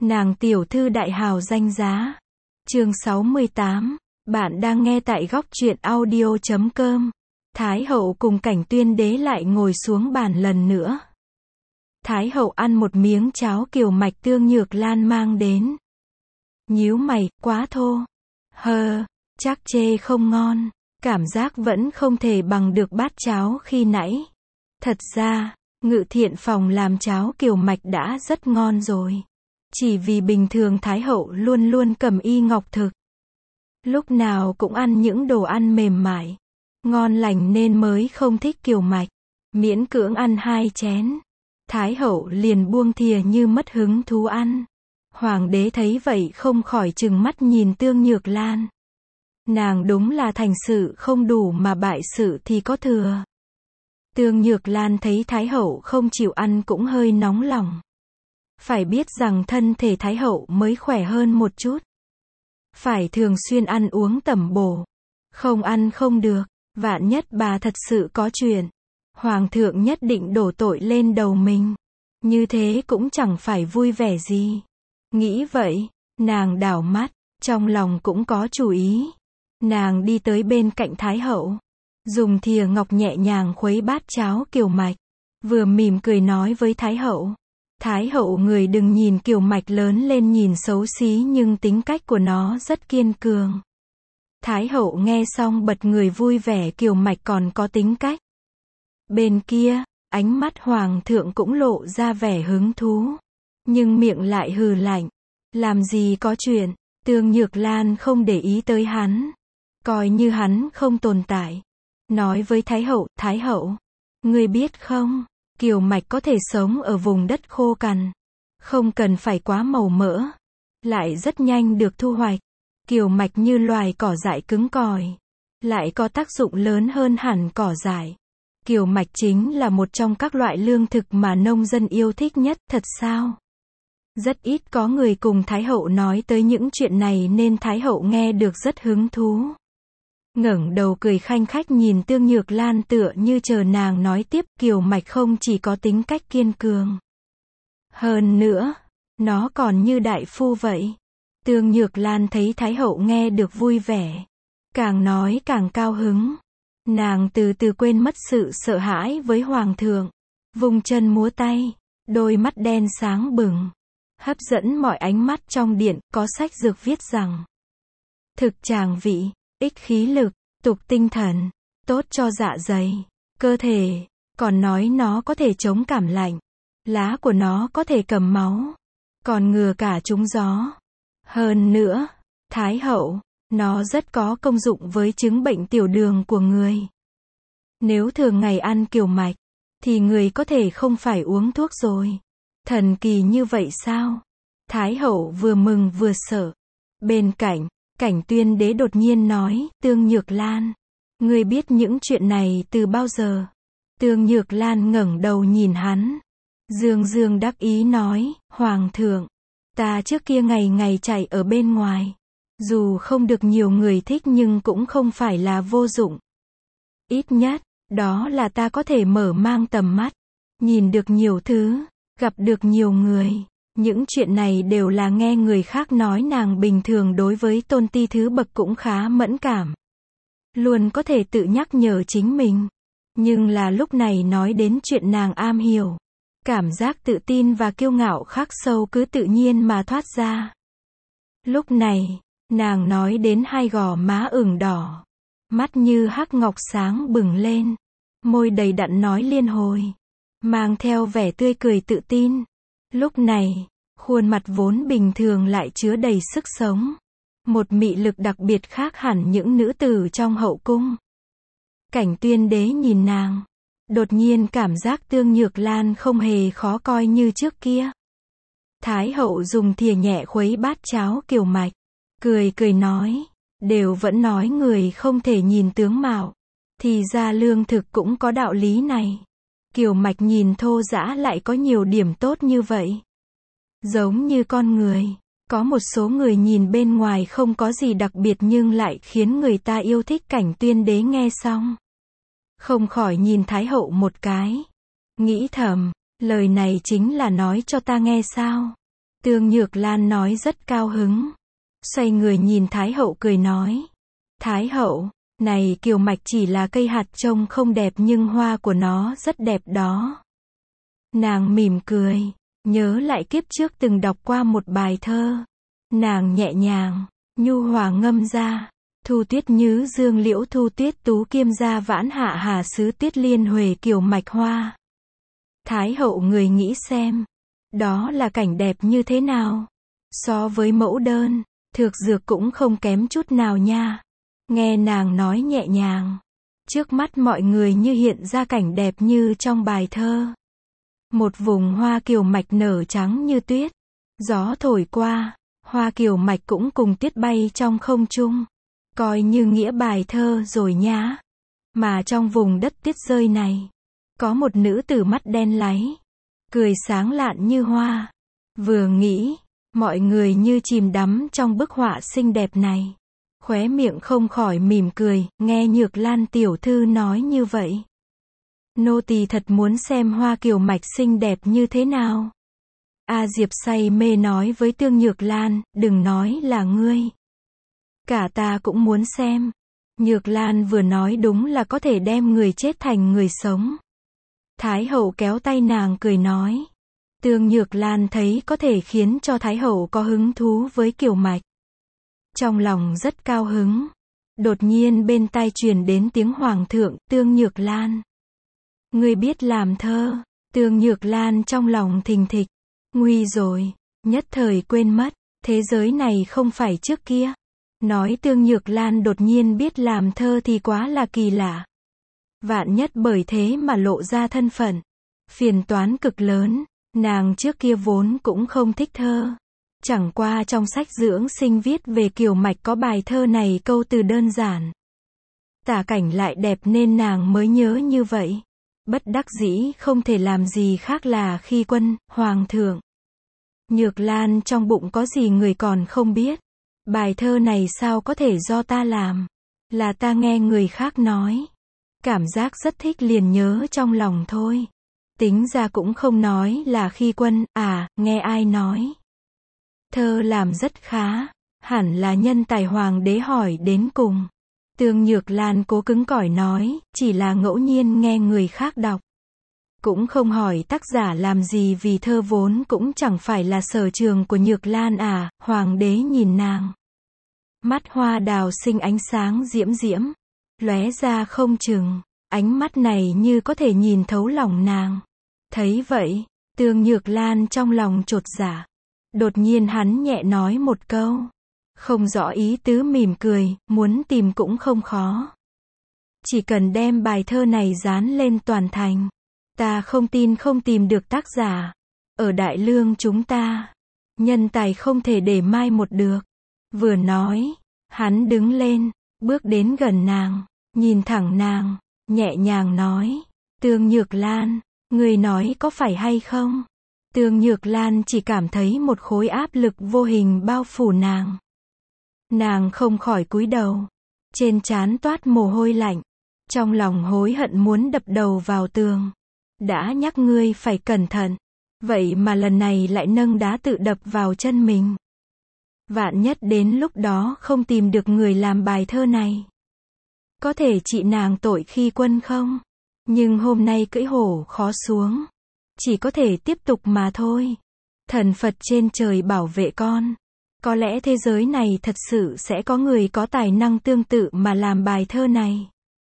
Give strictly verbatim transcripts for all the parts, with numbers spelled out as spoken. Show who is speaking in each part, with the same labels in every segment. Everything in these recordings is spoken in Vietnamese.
Speaker 1: Nàng tiểu thư đại hào danh giá. Chương sáu mươi tám. Bạn đang nghe tại góc truyện audio chấm com. Thái hậu cùng Cảnh Tuyên đế lại ngồi xuống bàn lần nữa. Thái hậu ăn một miếng cháo kiều mạch Tương Nhược Lan mang đến. Nhíu mày, quá thô. Hơ, chắc chê không ngon. Cảm giác vẫn không thể bằng được bát cháo khi nãy. Thật ra, Ngự Thiện phòng làm cháo kiều mạch đã rất ngon rồi. Chỉ vì bình thường Thái hậu luôn luôn cầm y ngọc thực. Lúc nào cũng ăn những đồ ăn mềm mại, ngon lành nên mới không thích kiều mạch. Miễn cưỡng ăn hai chén, Thái hậu liền buông thìa như mất hứng thú ăn. Hoàng đế thấy vậy không khỏi trừng mắt nhìn Tương Nhược Lan. Nàng đúng là thành sự không đủ mà bại sự thì có thừa. Tương Nhược Lan thấy Thái hậu không chịu ăn cũng hơi nóng lòng. Phải biết rằng thân thể Thái hậu mới khỏe hơn một chút. Phải thường xuyên ăn uống tẩm bổ. Không ăn không được, vạn nhất bà thật sự có chuyện. Hoàng thượng nhất định đổ tội lên đầu mình. Như thế cũng chẳng phải vui vẻ gì. Nghĩ vậy, nàng đảo mắt, trong lòng cũng có chủ ý. Nàng đi tới bên cạnh Thái hậu, dùng thìa ngọc nhẹ nhàng khuấy bát cháo kiều mạch, vừa mỉm cười nói với Thái hậu. Thái hậu người đừng nhìn kiều mạch lớn lên nhìn xấu xí nhưng tính cách của nó rất kiên cường. Thái hậu nghe xong bật người vui vẻ, kiều mạch còn có tính cách. Bên kia, ánh mắt hoàng thượng cũng lộ ra vẻ hứng thú. Nhưng miệng lại hừ lạnh. Làm gì có chuyện, Tương Nhược Lan không để ý tới hắn. Coi như hắn không tồn tại. Nói với Thái hậu, Thái hậu, ngươi biết không, kiều mạch có thể sống ở vùng đất khô cằn. Không cần phải quá màu mỡ. Lại rất nhanh được thu hoạch. Kiều mạch như loài cỏ dại cứng cỏi. Lại có tác dụng lớn hơn hẳn cỏ dại. Kiều mạch chính là một trong các loại lương thực mà nông dân yêu thích nhất, thật sao? Rất ít có người cùng Thái hậu nói tới những chuyện này nên Thái hậu nghe được rất hứng thú. Ngẩng đầu cười khanh khách nhìn Tương Nhược Lan tựa như chờ nàng nói tiếp. Kiều mạch không chỉ có tính cách kiên cường. Hơn nữa, nó còn như đại phu vậy. Tương Nhược Lan thấy Thái hậu nghe được vui vẻ. Càng nói càng cao hứng. Nàng từ từ quên mất sự sợ hãi với hoàng thượng. Vung chân múa tay, đôi mắt đen sáng bừng. Hấp dẫn mọi ánh mắt trong điện. Có sách dược viết rằng thực tràng vị, ích khí lực, tục tinh thần, tốt cho dạ dày, cơ thể. Còn nói nó có thể chống cảm lạnh. Lá của nó có thể cầm máu. Còn ngừa cả trúng gió. Hơn nữa, Thái hậu, nó rất có công dụng với chứng bệnh tiểu đường của người. Nếu thường ngày ăn kiều mạch, thì người có thể không phải uống thuốc rồi. Thần kỳ như vậy sao? Thái hậu vừa mừng vừa sợ. Bên cạnh, Cảnh Tuyên đế đột nhiên nói, Tương Nhược Lan, ngươi biết những chuyện này từ bao giờ? Tương Nhược Lan ngẩng đầu nhìn hắn. Dương dương đắc ý nói, Hoàng thượng, ta trước kia ngày ngày chạy ở bên ngoài. Dù không được nhiều người thích nhưng cũng không phải là vô dụng. Ít nhất, đó là ta có thể mở mang tầm mắt. Nhìn được nhiều thứ, gặp được nhiều người. Những chuyện này đều là nghe người khác nói. Nàng bình thường đối với tôn ti thứ bậc cũng khá mẫn cảm. Luôn có thể tự nhắc nhở chính mình. Nhưng là lúc này nói đến chuyện nàng am hiểu. Cảm giác tự tin và kiêu ngạo khắc sâu cứ tự nhiên mà thoát ra. Lúc này, nàng nói đến hai gò má ửng đỏ. Mắt như hắc ngọc sáng bừng lên. Môi đầy đặn nói liên hồi. Mang theo vẻ tươi cười tự tin. Lúc này, khuôn mặt vốn bình thường lại chứa đầy sức sống. Một mị lực đặc biệt khác hẳn những nữ tử trong hậu cung. Cảnh Tuyên đế nhìn nàng. Đột nhiên cảm giác Tương Nhược Lan không hề khó coi như trước kia. Thái hậu dùng thìa nhẹ khuấy bát cháo kiều mạch. Cười cười nói. Đều vẫn nói người không thể nhìn tướng mạo. Thì ra lương thực cũng có đạo lý này. Kiều mạch nhìn thô dã lại có nhiều điểm tốt như vậy. Giống như con người. Có một số người nhìn bên ngoài không có gì đặc biệt nhưng lại khiến người ta yêu thích. Cảnh Tuyên đế nghe xong, không khỏi nhìn Thái hậu một cái. Nghĩ thầm, lời này chính là nói cho ta nghe sao? Tương Nhược Lan nói rất cao hứng. Xoay người nhìn Thái hậu cười nói. Thái hậu, này kiều mạch chỉ là cây hạt trông không đẹp nhưng hoa của nó rất đẹp đó. Nàng mỉm cười, nhớ lại kiếp trước từng đọc qua một bài thơ. Nàng nhẹ nhàng, nhu hòa ngâm ra. Thu tuyết nhứ dương liễu thu tuyết tú kiêm gia vãn hạ hà sứ tuyết liên huề kiều mạch hoa. Thái hậu người nghĩ xem, đó là cảnh đẹp như thế nào? So với mẫu đơn, thược dược cũng không kém chút nào nha. Nghe nàng nói nhẹ nhàng, trước mắt mọi người như hiện ra cảnh đẹp như trong bài thơ. Một vùng hoa kiều mạch nở trắng như tuyết, gió thổi qua, hoa kiều mạch cũng cùng tuyết bay trong không trung. Coi như nghĩa bài thơ rồi nhá. Mà trong vùng đất tuyết rơi này, có một nữ tử mắt đen láy, cười sáng lạn như hoa. Vừa nghĩ, mọi người như chìm đắm trong bức họa xinh đẹp này. Khóe miệng không khỏi mỉm cười, nghe Nhược Lan tiểu thư nói như vậy. Nô tỳ thật muốn xem hoa kiều mạch xinh đẹp như thế nào. A Diệp say mê nói với Tương Nhược Lan, đừng nói là ngươi. Cả ta cũng muốn xem. Nhược Lan vừa nói đúng là có thể đem người chết thành người sống. Thái hậu kéo tay nàng cười nói. Tương Nhược Lan thấy có thể khiến cho Thái hậu có hứng thú với kiều mạch. Trong lòng rất cao hứng. Đột nhiên bên tai truyền đến tiếng hoàng thượng, Tương Nhược Lan. Ngươi biết làm thơ. Tương Nhược Lan trong lòng thình thịch. Nguy rồi, nhất thời quên mất, thế giới này không phải trước kia. Nói Tương Nhược Lan đột nhiên biết làm thơ thì quá là kỳ lạ. Vạn nhất bởi thế mà lộ ra thân phận. Phiền toán cực lớn, nàng trước kia vốn cũng không thích thơ. Chẳng qua trong sách dưỡng sinh viết về kiều mạch có bài thơ này câu từ đơn giản. Tả cảnh lại đẹp nên nàng mới nhớ như vậy. Bất đắc dĩ không thể làm gì khác là khi quân, hoàng thượng. Nhược Lan trong bụng có gì người còn không biết. Bài thơ này sao có thể do ta làm? Là ta nghe người khác nói. Cảm giác rất thích liền nhớ trong lòng thôi. Tính ra cũng không nói là khi quân, à, nghe ai nói. Thơ làm rất khá, hẳn là nhân tài hoàng đế hỏi đến cùng. Tương Nhược Lan cố cứng cỏi nói, chỉ là ngẫu nhiên nghe người khác đọc. Cũng không hỏi tác giả làm gì vì thơ vốn cũng chẳng phải là sở trường của Nhược Lan à, hoàng đế nhìn nàng. Mắt hoa đào sinh ánh sáng diễm diễm, lóe ra không chừng, ánh mắt này như có thể nhìn thấu lòng nàng. Thấy vậy, Tương Nhược Lan trong lòng chột dạ. Đột nhiên hắn nhẹ nói một câu. Không rõ ý tứ mỉm cười, muốn tìm cũng không khó. Chỉ cần đem bài thơ này dán lên toàn thành. Ta không tin không tìm được tác giả. Ở Đại Lương chúng ta, nhân tài không thể để mai một được. Vừa nói, hắn đứng lên, bước đến gần nàng, nhìn thẳng nàng, nhẹ nhàng nói. Tương Nhược Lan, người nói có phải hay không? Tương Nhược Lan chỉ cảm thấy một khối áp lực vô hình bao phủ nàng. Nàng không khỏi cúi đầu. Trên trán toát mồ hôi lạnh. Trong lòng hối hận muốn đập đầu vào tường. Đã nhắc ngươi phải cẩn thận. Vậy mà lần này lại nâng đá tự đập vào chân mình. Vạn nhất đến lúc đó không tìm được người làm bài thơ này. Có thể trị nàng tội khi quân không? Nhưng hôm nay cưỡi hổ khó xuống. Chỉ có thể tiếp tục mà thôi. Thần Phật trên trời bảo vệ con. Có lẽ thế giới này thật sự sẽ có người có tài năng tương tự mà làm bài thơ này.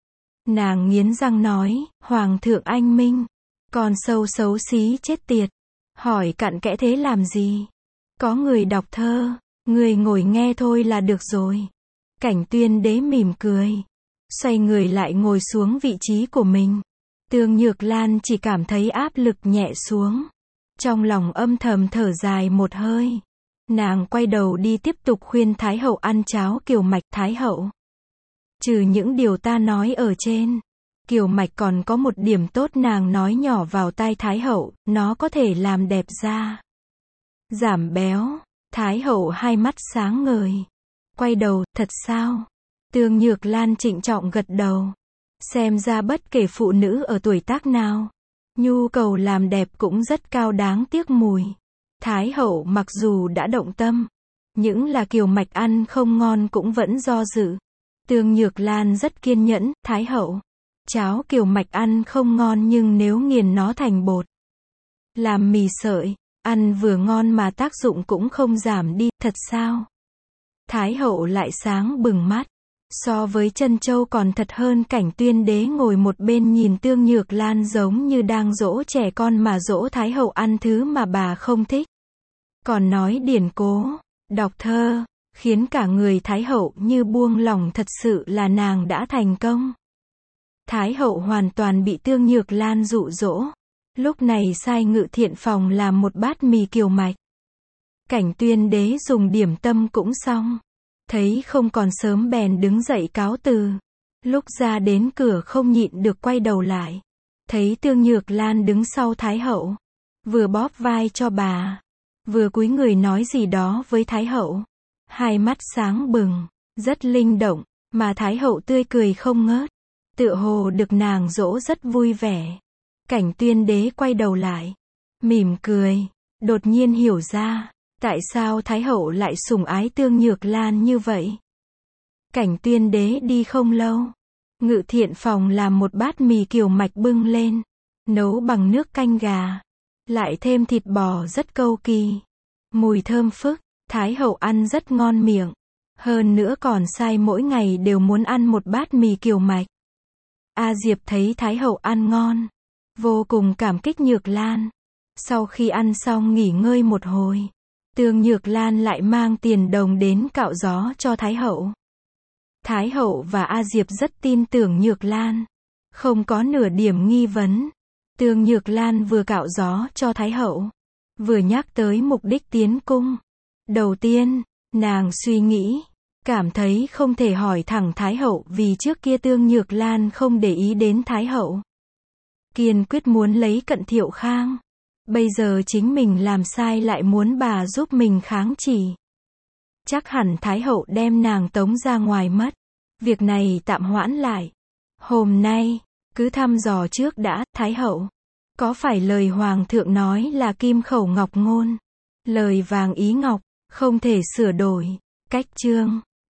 Speaker 1: Nàng nghiến răng nói, Hoàng thượng anh minh. Con sâu xấu xí chết tiệt. Hỏi cặn kẽ thế làm gì? Có người đọc thơ, người ngồi nghe thôi là được rồi. Cảnh Tuyên đế mỉm cười. Xoay người lại ngồi xuống vị trí của mình. Tương Nhược Lan chỉ cảm thấy áp lực nhẹ xuống. Trong lòng âm thầm thở dài một hơi. Nàng quay đầu đi tiếp tục khuyên Thái hậu ăn cháo kiều mạch. Thái hậu, trừ những điều ta nói ở trên, kiều mạch còn có một điểm tốt. Nàng nói nhỏ vào tai Thái hậu, nó có thể làm đẹp da, giảm béo. Thái hậu hai mắt sáng ngời. Quay đầu, thật sao? Tương Nhược Lan trịnh trọng gật đầu. Xem ra bất kể phụ nữ ở tuổi tác nào, nhu cầu làm đẹp cũng rất cao, đáng tiếc mùi. Thái hậu mặc dù đã động tâm, những là kiều mạch ăn không ngon cũng vẫn do dự. Tương Nhược Lan rất kiên nhẫn, Thái hậu, cháo kiều mạch ăn không ngon nhưng nếu nghiền nó thành bột, làm mì sợi, ăn vừa ngon mà tác dụng cũng không giảm đi, thật sao? Thái hậu lại sáng bừng mắt. So với Trân Châu còn thật hơn. Cảnh Tuyên Đế ngồi một bên nhìn Tương Nhược Lan giống như đang dỗ trẻ con mà dỗ Thái hậu ăn thứ mà bà không thích. Còn nói điển cố, đọc thơ, khiến cả người Thái hậu như buông lỏng, thật sự là nàng đã thành công. Thái hậu hoàn toàn bị Tương Nhược Lan dụ dỗ. Lúc này sai Ngự Thiện phòng làm một bát mì kiều mạch. Cảnh Tuyên Đế dùng điểm tâm cũng xong. Thấy không còn sớm bèn đứng dậy cáo từ. Lúc ra đến cửa không nhịn được quay đầu lại. Thấy Tương Nhược Lan đứng sau Thái hậu. Vừa bóp vai cho bà, vừa cúi người nói gì đó với Thái hậu. Hai mắt sáng bừng, rất linh động, mà Thái hậu tươi cười không ngớt. Tựa hồ được nàng dỗ rất vui vẻ. Cảnh Tuyên Đế quay đầu lại, mỉm cười, đột nhiên hiểu ra, tại sao Thái hậu lại sủng ái Tương Nhược Lan như vậy. Cảnh Tuyên Đế đi không lâu, Ngự Thiện phòng làm một bát mì kiều mạch bưng lên, nấu bằng nước canh gà, lại thêm thịt bò rất cầu kỳ, mùi thơm phức, Thái hậu ăn rất ngon miệng, hơn nữa còn sai mỗi ngày đều muốn ăn một bát mì kiều mạch. A Diệp thấy Thái hậu ăn ngon, vô cùng cảm kích Nhược Lan. Sau khi ăn xong nghỉ ngơi một hồi, Tương Nhược Lan lại mang tiền đồng đến cạo gió cho Thái hậu. Thái hậu và A Diệp rất tin tưởng Nhược Lan, không có nửa điểm nghi vấn. Tương Nhược Lan vừa cạo gió cho Thái hậu, vừa nhắc tới mục đích tiến cung. Đầu tiên, nàng suy nghĩ, cảm thấy không thể hỏi thẳng Thái hậu vì trước kia Tương Nhược Lan không để ý đến Thái hậu. Kiên quyết muốn lấy cận Thiệu Khang. Bây giờ chính mình làm sai lại muốn bà giúp mình kháng chỉ. Chắc hẳn Thái hậu đem nàng tống ra ngoài mất. Việc này tạm hoãn lại. Hôm nay, cứ thăm dò trước đã, Thái hậu. Có phải lời Hoàng thượng nói là kim khẩu ngọc ngôn, lời vàng ý ngọc, không thể sửa đổi. Cách chương